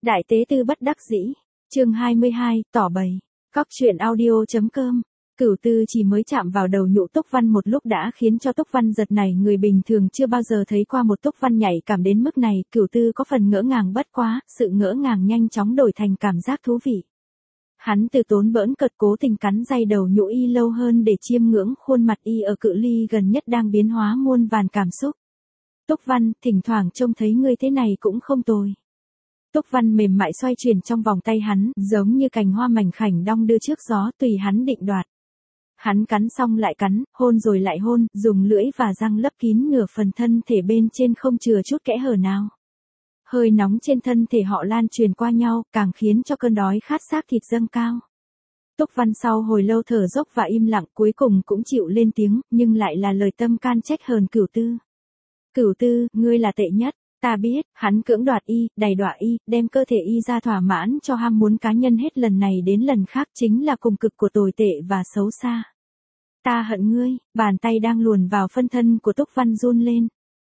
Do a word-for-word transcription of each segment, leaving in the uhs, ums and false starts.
Đại tế tư bất đắc dĩ. Chương hai mươi hai, tỏ bày. Cóc truyện audio.com. Cửu Tư chỉ mới chạm vào đầu nhũ Túc Văn một lúc đã khiến cho Túc Văn giật nảy, người bình thường chưa bao giờ thấy qua một Túc Văn nhạy cảm đến mức này. Cửu Tư có phần ngỡ ngàng, bất quá, sự ngỡ ngàng nhanh chóng đổi thành cảm giác thú vị. Hắn từ tốn bỡn cợt cố tình cắn day đầu nhũ y lâu hơn để chiêm ngưỡng khuôn mặt y ở cự ly gần nhất đang biến hóa muôn vàn cảm xúc. Túc Văn, thỉnh thoảng trông thấy ngươi thế này cũng không tồi. Túc Văn mềm mại xoay chuyển trong vòng tay hắn, giống như cành hoa mảnh khảnh đong đưa trước gió tùy hắn định đoạt. Hắn cắn xong lại cắn, hôn rồi lại hôn, dùng lưỡi và răng lấp kín nửa phần thân thể bên trên không chừa chút kẽ hở nào. Hơi nóng trên thân thể họ lan truyền qua nhau, càng khiến cho cơn đói khát xác thịt dâng cao. Túc Văn sau hồi lâu thở dốc và im lặng cuối cùng cũng chịu lên tiếng, nhưng lại là lời tâm can trách hờn Cửu Tư. Cửu Tư, ngươi là tệ nhất. Ta biết, hắn cưỡng đoạt y, đầy đọa y, đem cơ thể y ra thỏa mãn cho ham muốn cá nhân hết lần này đến lần khác chính là cùng cực của tồi tệ và xấu xa. Ta hận ngươi, bàn tay đang luồn vào phân thân của Túc Văn run lên.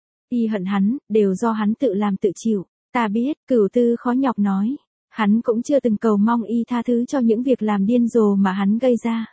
Y hận hắn, đều do hắn tự làm tự chịu. Ta biết, Cửu Tư khó nhọc nói. Hắn cũng chưa từng cầu mong y tha thứ cho những việc làm điên rồ mà hắn gây ra.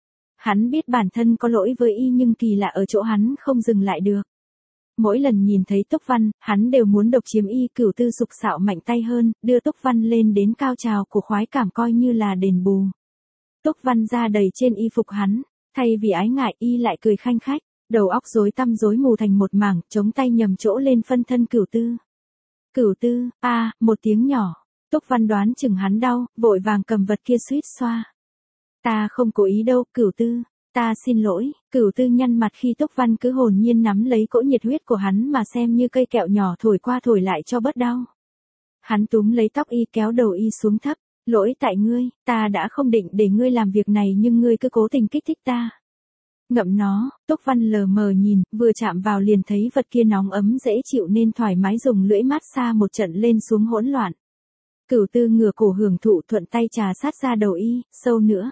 Hắn biết bản thân có lỗi với y nhưng kỳ lạ ở chỗ hắn không dừng lại được. Mỗi lần nhìn thấy Túc Văn, hắn đều muốn độc chiếm y. Cửu Tư sục sạo mạnh tay hơn, đưa Túc Văn lên đến cao trào của khoái cảm coi như là đền bù. Túc Văn ra đầy trên y phục hắn, thay vì ái ngại y lại cười khanh khách, đầu óc rối tăm rối mù thành một mảng, chống tay nhầm chỗ lên phân thân Cửu Tư. Cửu Tư, a, à, một tiếng nhỏ. Túc Văn đoán chừng hắn đau, vội vàng cầm vật kia suýt xoa. Ta không cố ý đâu, Cửu Tư. Ta xin lỗi. Cửu Tư nhăn mặt khi Túc Văn cứ hồn nhiên nắm lấy cỗ nhiệt huyết của hắn mà xem như cây kẹo nhỏ thổi qua thổi lại cho bớt đau. Hắn túm lấy tóc y kéo đầu y xuống thấp. Lỗi tại ngươi, ta đã không định để ngươi làm việc này nhưng ngươi cứ cố tình kích thích ta. Ngậm nó. Túc Văn lờ mờ nhìn, vừa chạm vào liền thấy vật kia nóng ấm dễ chịu nên thoải mái dùng lưỡi mát xa một trận lên xuống hỗn loạn. Cửu Tư ngửa cổ hưởng thụ, thuận tay trà sát ra đầu y, sâu nữa.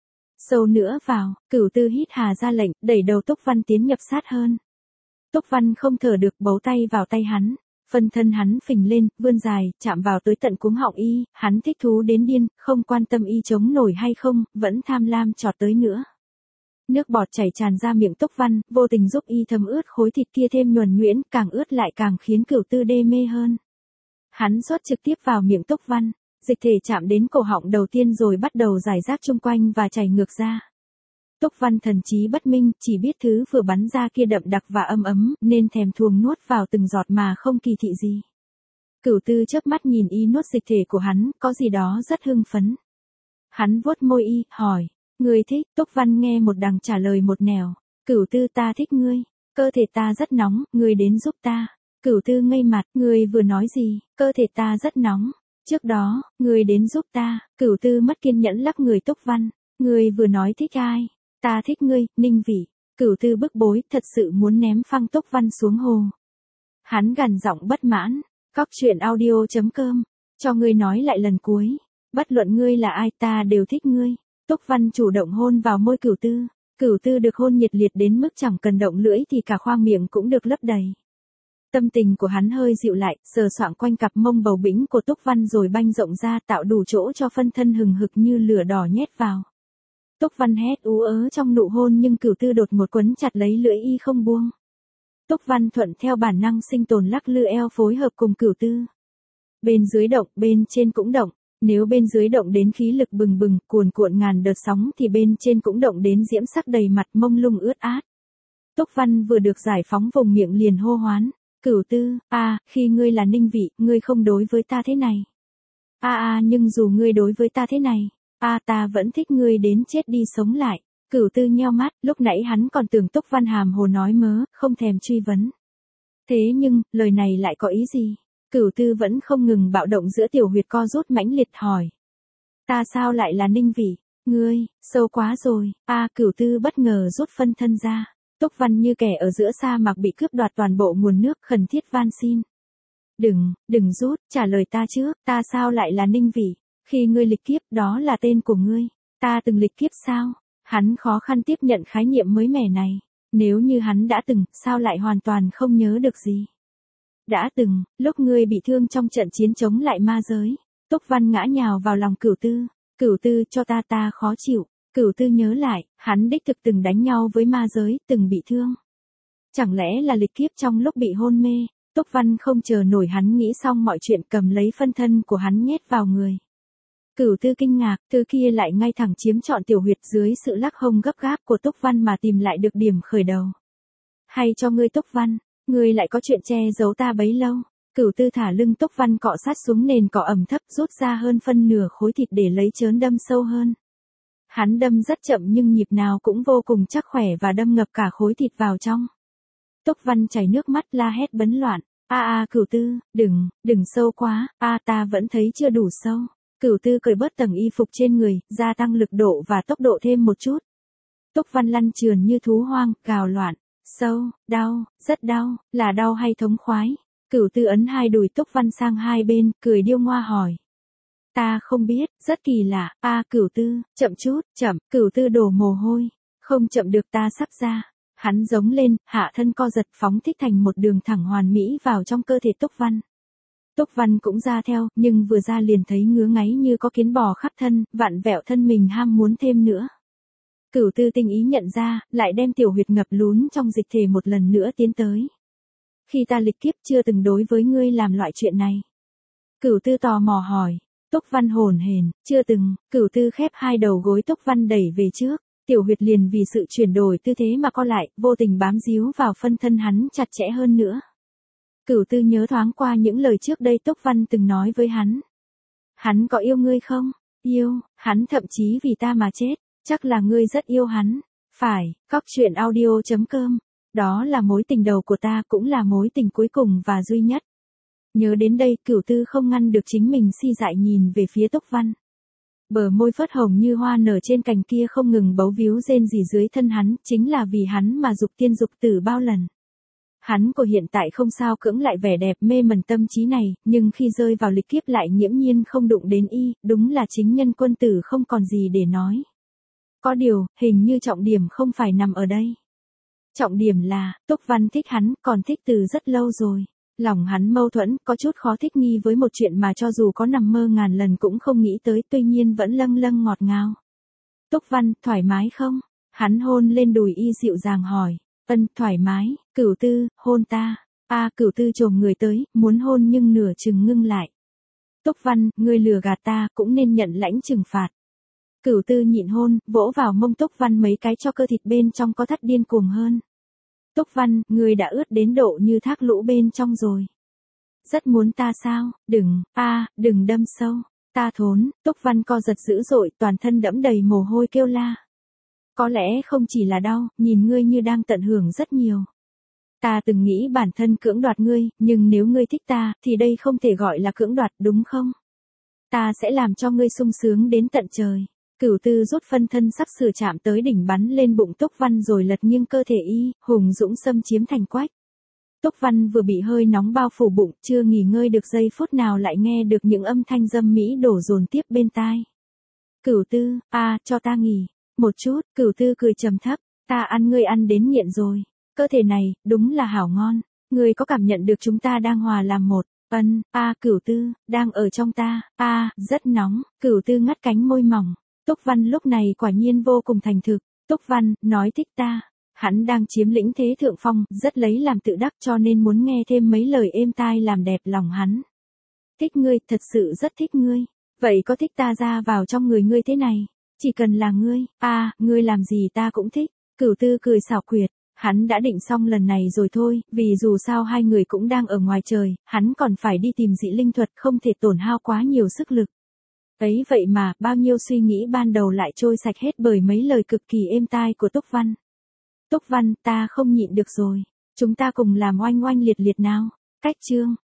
Sâu nữa vào. Cửu Tư hít hà ra lệnh, đẩy đầu Túc Văn tiến nhập sát hơn. Túc Văn không thở được, bấu tay vào tay hắn. Phân thân hắn phình lên, vươn dài, chạm vào tới tận cuống họng y, hắn thích thú đến điên, không quan tâm y chống nổi hay không, vẫn tham lam chọt tới nữa. Nước bọt chảy tràn ra miệng Túc Văn, vô tình giúp y thấm ướt khối thịt kia thêm nhuần nhuyễn, càng ướt lại càng khiến Cửu Tư đê mê hơn. Hắn rót trực tiếp vào miệng Túc Văn, dịch thể chạm đến cổ họng đầu tiên rồi bắt đầu rải rác chung quanh và chảy ngược ra. Túc Văn thần trí bất minh, chỉ biết thứ vừa bắn ra kia đậm đặc và âm ấm, nên thèm thuồng nuốt vào từng giọt mà không kỳ thị gì. Cửu Tư chớp mắt nhìn y nuốt dịch thể của hắn, có gì đó rất hưng phấn. Hắn vuốt môi y, hỏi, ngươi thích? Túc Văn nghe một đằng trả lời một nẻo, Cửu Tư, ta thích ngươi, cơ thể ta rất nóng, ngươi đến giúp ta. Cửu Tư ngây mặt, ngươi vừa nói gì? Cơ thể ta rất nóng. Trước đó, ngươi đến giúp ta. Cửu Tư mất kiên nhẫn lắc người Túc Văn. Ngươi vừa nói thích ai? Ta thích ngươi, Ninh Vĩ. Cửu Tư bức bối, thật sự muốn ném phăng Túc Văn xuống hồ. Hắn gằn giọng bất mãn. Cóc truyện audio.com. Cho ngươi nói lại lần cuối. Bất luận ngươi là ai, ta đều thích ngươi. Túc Văn chủ động hôn vào môi Cửu Tư. Cửu Tư được hôn nhiệt liệt đến mức chẳng cần động lưỡi thì cả khoang miệng cũng được lấp đầy. Tâm tình của hắn hơi dịu lại, sờ soạng quanh cặp mông bầu bĩnh của Túc Văn rồi banh rộng ra tạo đủ chỗ cho phân thân hừng hực như lửa đỏ nhét vào. Túc Văn hét ú ớ trong nụ hôn nhưng Cửu Tư đột một quấn chặt lấy lưỡi y không buông. Túc Văn thuận theo bản năng sinh tồn lắc lư eo phối hợp cùng Cửu Tư. Bên dưới động, bên trên cũng động. Nếu bên dưới động đến khí lực bừng bừng, cuồn cuộn ngàn đợt sóng thì bên trên cũng động đến diễm sắc đầy mặt mông lung ướt át. Túc Văn vừa được giải phóng vùng miệng liền hô hoán. Cửu Tư, a, à, khi ngươi là Ninh Vĩ, ngươi không đối với ta thế này. A à, a, à, nhưng dù ngươi đối với ta thế này, a, à, ta vẫn thích ngươi đến chết đi sống lại. Cửu Tư nheo mắt, lúc nãy hắn còn tưởng Túc Văn hàm hồ nói mớ, không thèm truy vấn. Thế nhưng, lời này lại có ý gì? Cửu Tư vẫn không ngừng bạo động giữa tiểu huyệt co rút mãnh liệt hỏi. Ta sao lại là Ninh Vĩ? Ngươi, sâu quá rồi. A, à, Cửu Tư bất ngờ rút phân thân ra. Túc Văn như kẻ ở giữa sa mạc bị cướp đoạt toàn bộ nguồn nước, khẩn thiết van xin. Đừng, đừng rút, trả lời ta trước, ta sao lại là Ninh Vĩ? Khi ngươi lịch kiếp, đó là tên của ngươi. Ta từng lịch kiếp sao? Hắn khó khăn tiếp nhận khái niệm mới mẻ này. Nếu như hắn đã từng, sao lại hoàn toàn không nhớ được gì? Đã từng, lúc ngươi bị thương trong trận chiến chống lại ma giới. Túc Văn ngã nhào vào lòng Cửu Tư, Cửu Tư cho ta ta khó chịu, Cửu Tư nhớ lại, hắn đích thực từng đánh nhau với ma giới, từng bị thương. Chẳng lẽ là lịch kiếp trong lúc bị hôn mê, Túc Văn không chờ nổi hắn nghĩ xong mọi chuyện cầm lấy phân thân của hắn nhét vào người. Cửu Tư kinh ngạc, thứ kia lại ngay thẳng chiếm trọn tiểu huyệt dưới sự lắc hông gấp gáp của Túc Văn mà tìm lại được điểm khởi đầu. Hay cho ngươi Túc Văn, ngươi lại có chuyện che giấu ta bấy lâu. Cửu Tư thả lưng Túc Văn cọ sát xuống nền cỏ ẩm thấp rút ra hơn phân nửa khối thịt để lấy chớn đâm sâu hơn. Hắn đâm rất chậm nhưng nhịp nào cũng vô cùng chắc khỏe và đâm ngập cả khối thịt vào trong. Túc Văn chảy nước mắt la hét bấn loạn, a a Cửu Tư, đừng, đừng sâu quá, a ta vẫn thấy chưa đủ sâu. Cửu Tư cởi bớt tầng y phục trên người, gia tăng lực độ và tốc độ thêm một chút. Túc Văn lăn trườn như thú hoang, gào loạn, sâu, đau, rất đau, là đau hay thống khoái. Cửu Tư ấn hai đùi Túc Văn sang hai bên, cười điêu ngoa hỏi. Ta không biết, rất kỳ lạ, a à, Cửu Tư, chậm chút, chậm, Cửu Tư đổ mồ hôi, không chậm được ta sắp ra. Hắn giống lên, hạ thân co giật phóng thích thành một đường thẳng hoàn mỹ vào trong cơ thể Túc Văn. Túc Văn cũng ra theo, nhưng vừa ra liền thấy ngứa ngáy như có kiến bò khắp thân, vặn vẹo thân mình ham muốn thêm nữa. Cửu Tư tinh ý nhận ra, lại đem tiểu huyệt ngập lún trong dịch thể một lần nữa tiến tới. Khi ta lịch kiếp chưa từng đối với ngươi làm loại chuyện này. Cửu Tư tò mò hỏi. Túc Văn hồn hển, chưa từng. Cửu Tư khép hai đầu gối Túc Văn đẩy về trước. Tiểu huyệt liền vì sự chuyển đổi tư thế mà co lại, vô tình bám díu vào phân thân hắn chặt chẽ hơn nữa. Cửu Tư nhớ thoáng qua những lời trước đây Túc Văn từng nói với hắn. Hắn có yêu ngươi không? Yêu, hắn thậm chí vì ta mà chết, chắc là ngươi rất yêu hắn. Phải, cóc truyện audio chấm com. Đó là mối tình đầu của ta, cũng là mối tình cuối cùng và duy nhất. Nhớ đến đây, Cửu Tư không ngăn được chính mình si dại nhìn về phía Túc Văn. Bờ môi phớt hồng như hoa nở trên cành kia không ngừng bấu víu rên rỉ dưới thân hắn, chính là vì hắn mà dục tiên dục tử bao lần. Hắn của hiện tại không sao cưỡng lại vẻ đẹp mê mẩn tâm trí này, nhưng khi rơi vào lịch kiếp lại nghiễm nhiên không đụng đến y, đúng là chính nhân quân tử không còn gì để nói. Có điều, hình như trọng điểm không phải nằm ở đây. Trọng điểm là, Túc Văn thích hắn, còn thích từ rất lâu rồi. Lòng hắn mâu thuẫn, có chút khó thích nghi với một chuyện mà cho dù có nằm mơ ngàn lần cũng không nghĩ tới, tuy nhiên vẫn lâng lâng ngọt ngào. Túc Văn, thoải mái không? Hắn hôn lên đùi y dịu dàng hỏi. Ân, thoải mái. Cửu Tư, hôn ta. A à, Cửu Tư chồm người tới, muốn hôn nhưng nửa chừng ngưng lại. Túc Văn, ngươi lừa gạt ta, cũng nên nhận lãnh trừng phạt. Cửu Tư nhịn hôn, vỗ vào mông Túc Văn mấy cái cho cơ thịt bên trong có thắt điên cuồng hơn. Túc Văn, ngươi đã ướt đến độ như thác lũ bên trong rồi. Rất muốn ta sao? Đừng, a, à, đừng đâm sâu. Ta thốn. Túc Văn co giật dữ dội, toàn thân đẫm đầy mồ hôi kêu la. Có lẽ không chỉ là đau, nhìn ngươi như đang tận hưởng rất nhiều. Ta từng nghĩ bản thân cưỡng đoạt ngươi, nhưng nếu ngươi thích ta, thì đây không thể gọi là cưỡng đoạt, đúng không? Ta sẽ làm cho ngươi sung sướng đến tận trời. Cửu Tư rút phân thân sắc sửa chạm tới đỉnh bắn lên bụng Túc Văn rồi lật nghiêng cơ thể y, hùng dũng xâm chiếm thành quách. Túc Văn vừa bị hơi nóng bao phủ bụng, chưa nghỉ ngơi được giây phút nào lại nghe được những âm thanh dâm mỹ đổ dồn tiếp bên tai. Cửu Tư, a, à, cho ta nghỉ. Một chút, Cửu Tư cười trầm thấp, ta ăn ngươi ăn đến nghiện rồi. Cơ thể này, đúng là hảo ngon. Ngươi có cảm nhận được chúng ta đang hòa làm một. Ân, a à, Cửu Tư, đang ở trong ta, a, à, rất nóng. Cửu Tư ngắt cánh môi mỏng. Túc Văn lúc này quả nhiên vô cùng thành thực. Túc Văn, nói thích ta. Hắn đang chiếm lĩnh thế thượng phong, rất lấy làm tự đắc cho nên muốn nghe thêm mấy lời êm tai làm đẹp lòng hắn. Thích ngươi, thật sự rất thích ngươi. Vậy có thích ta ra vào trong người ngươi thế này? Chỉ cần là ngươi, a, à, ngươi làm gì ta cũng thích. Cửu Tư cười xảo quyệt. Hắn đã định xong lần này rồi thôi, vì dù sao hai người cũng đang ở ngoài trời, hắn còn phải đi tìm dị linh thuật không thể tổn hao quá nhiều sức lực. Ấy vậy mà, bao nhiêu suy nghĩ ban đầu lại trôi sạch hết bởi mấy lời cực kỳ êm tai của Túc Văn. Túc Văn, ta không nhịn được rồi. Chúng ta cùng làm oanh oanh liệt liệt nào. Cách chương.